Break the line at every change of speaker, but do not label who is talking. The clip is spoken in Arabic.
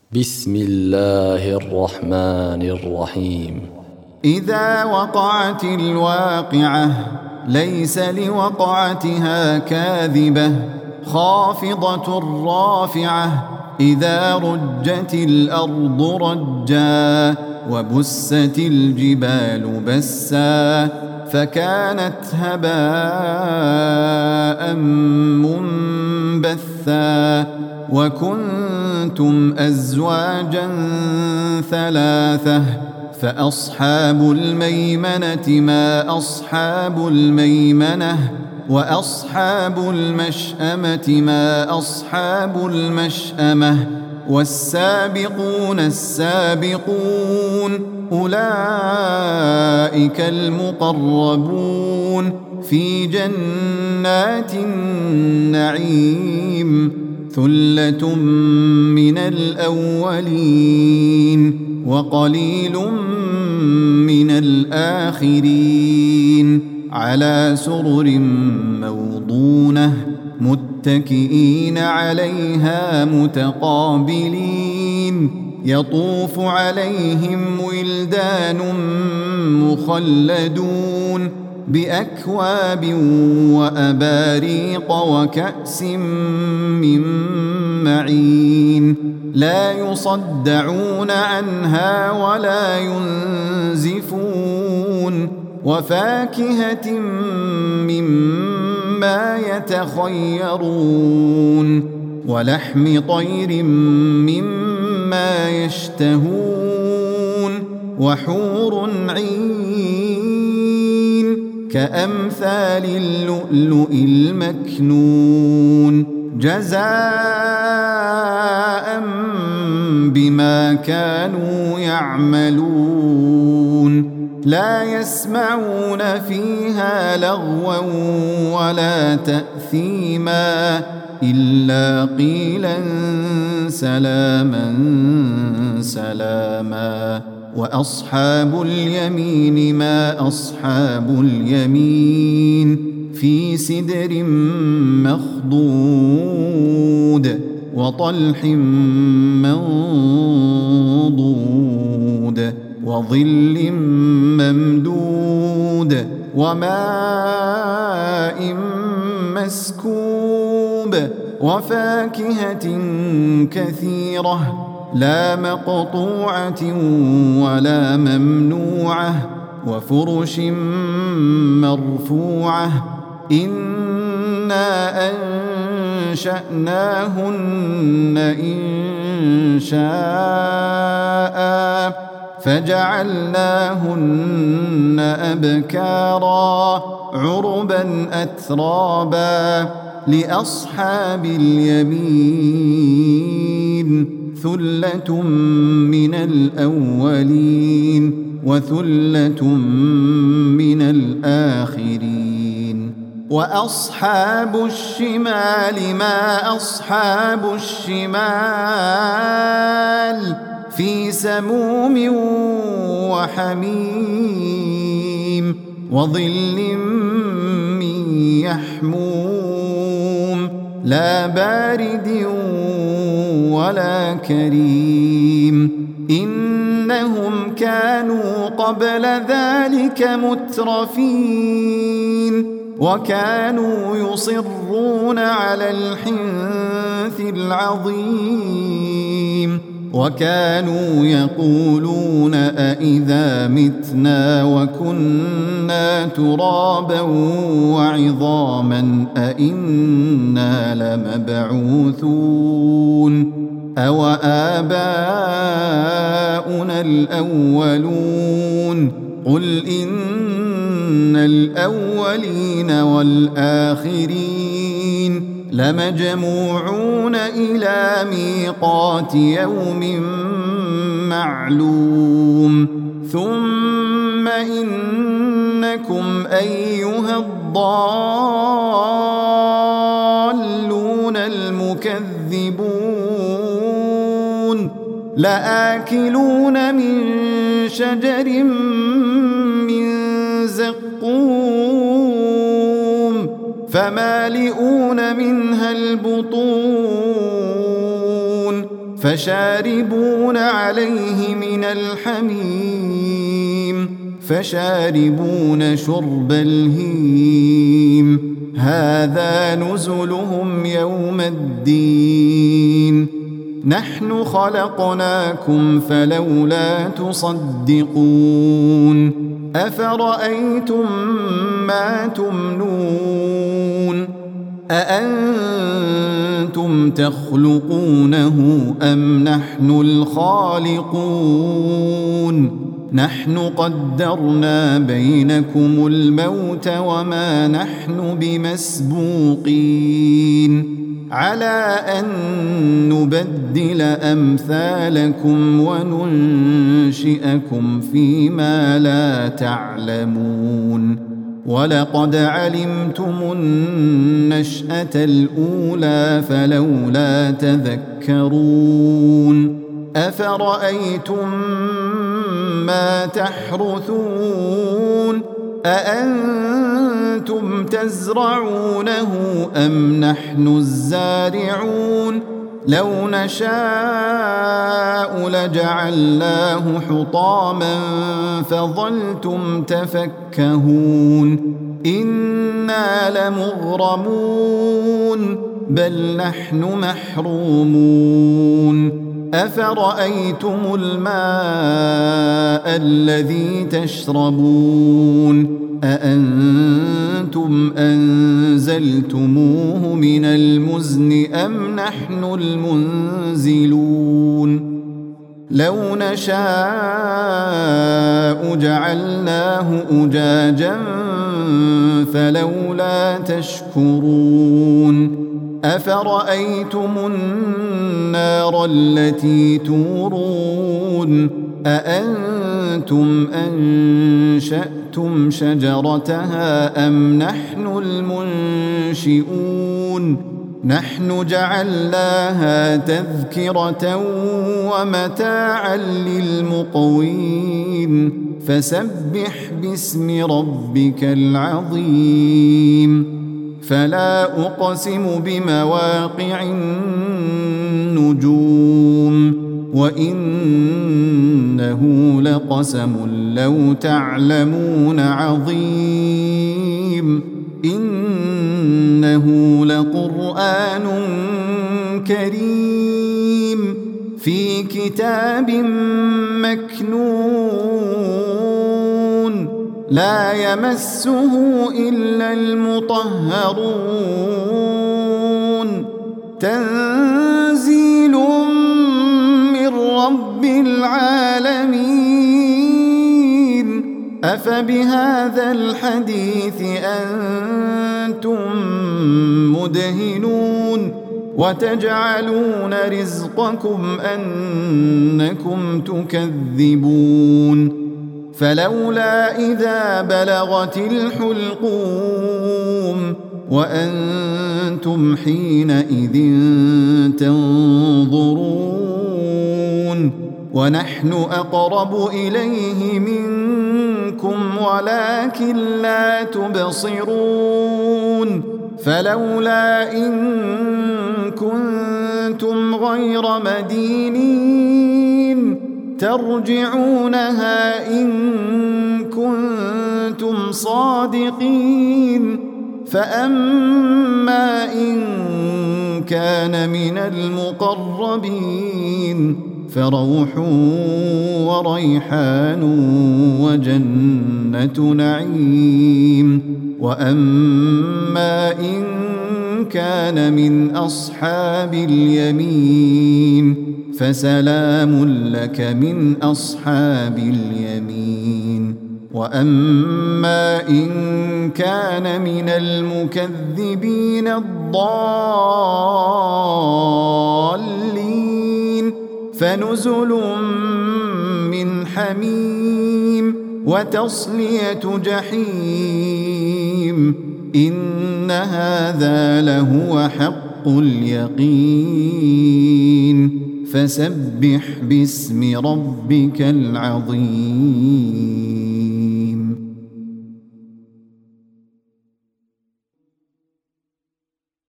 بسم الله الرحمن الرحيم.
إذا وقعت الواقعة ليس لوقعتها كاذبة خافضة رافعة إذا رجت الأرض رجا وبست الجبال بسا فكانت هباء منبثا وكنتم أزواجا ثلاثة فأصحاب الميمنة ما أصحاب الميمنة وأصحاب المشأمة ما أصحاب المشأمة والسابقون السابقون أولئك المقربون في جنات النعيم ثلة من الأولين وقليل من الآخرين على سرر موضونة متكئين عليها متقابلين يطوف عليهم ولدان مخلدون بأكواب وأباريق وكأس من معين لا يصدعون عنها ولا ينزفون وفاكهة مما يتخيرون ولحم طير مما يشتهون وحور عين كأمثال اللؤلؤ المكنون جزاء بما كانوا يعملون لا يسمعون فيها لغوا ولا تأثيما إلا قيلا سلاما سلاما وأصحاب اليمين ما أصحاب اليمين في سدر مخضود وطلح منضود وظل ممدود وماء مسكوب وفاكهة كثيرة لا مقطوعة ولا ممنوعة وفرش مرفوعة إنا أنشأناهن إن شاء فجعلناهن أبكارا عربا أترابا لأصحاب اليمين ثلة من الأولين وثلة من الآخرين وأصحاب الشمال ما أصحاب الشمال في سموم وحميم وظل من يحموم لا بارد ولا كريم إنهم كانوا قبل ذلك مترفين وكانوا يصرون على الحنث العظيم وكانوا يقولون أئذا متنا وكنا ترابا وعظاما أئنا لمبعوثون أو آباؤنا الأولون قل إن الأولين والآخرين لمجموعون إلى ميقات يوم معلوم ثم إنكم أيها الضالون المكذبون لآكلون من شجر من زقوم فمالئون منها البطون فشاربون عليه من الحميم فشاربون شرب الهيم هذا نزلهم يوم الدين نحن خلقناكم فلولا تصدقون أفرأيتم ما تمنون أأنتم تخلقونه أم نحن الخالقون نحن قدرنا بينكم الموت وما نحن بمسبوقين على أن نبدل أمثالكم وننشئكم فيما لا تعلمون ولقد علمتم النشأة الأولى فلولا تذكرون أفرأيتم ما تحرثون أأنتم تزرعونه أم نحن الزارعون لو نشاء لجعلناه حطاما فظلتم تفكهون إنا لمغرمون بل نحن محرومون أفرأيتم الماء الذي تشربون أأنتم أنزلتموه من المزن أم نحن المنزلون لو نشاء جعلناه أجاجا فلولا تشكرون أفرأيتم النار التي تورون أأنتم أنشأتم شجرتها أم نحن المنشئون نحن جعلناها تذكرة ومتاعا للمقوين فسبح باسم ربك العظيم فلا أقسم بمواقع النجوم وإنه لقسم لو تعلمون عظيم إنه لقرآن كريم في كتاب مكنون لا يمسه إلا المطهرون تنزيل من رب العالمين أفبهذا الحديث أنتم مدهنون وتجعلون رزقكم أنكم تكذبون فلولا إذا بلغت الحلقوم وأنتم حينئذ تنظرون ونحن أقرب إليه منكم ولكن لا تبصرون فلولا إن كنتم غير مدينين ترجعونها إن كنتم صادقين فأما إن كان من المقربين فروح وريحان وجنة نعيم وأما إن كان من أصحاب اليمين فسلام لك من أصحاب اليمين وأما إن كان من المكذبين الضالين فنزل من حميم وتصلية جحيم إن هذا لهو حق اليقين فسبح باسم ربك العظيم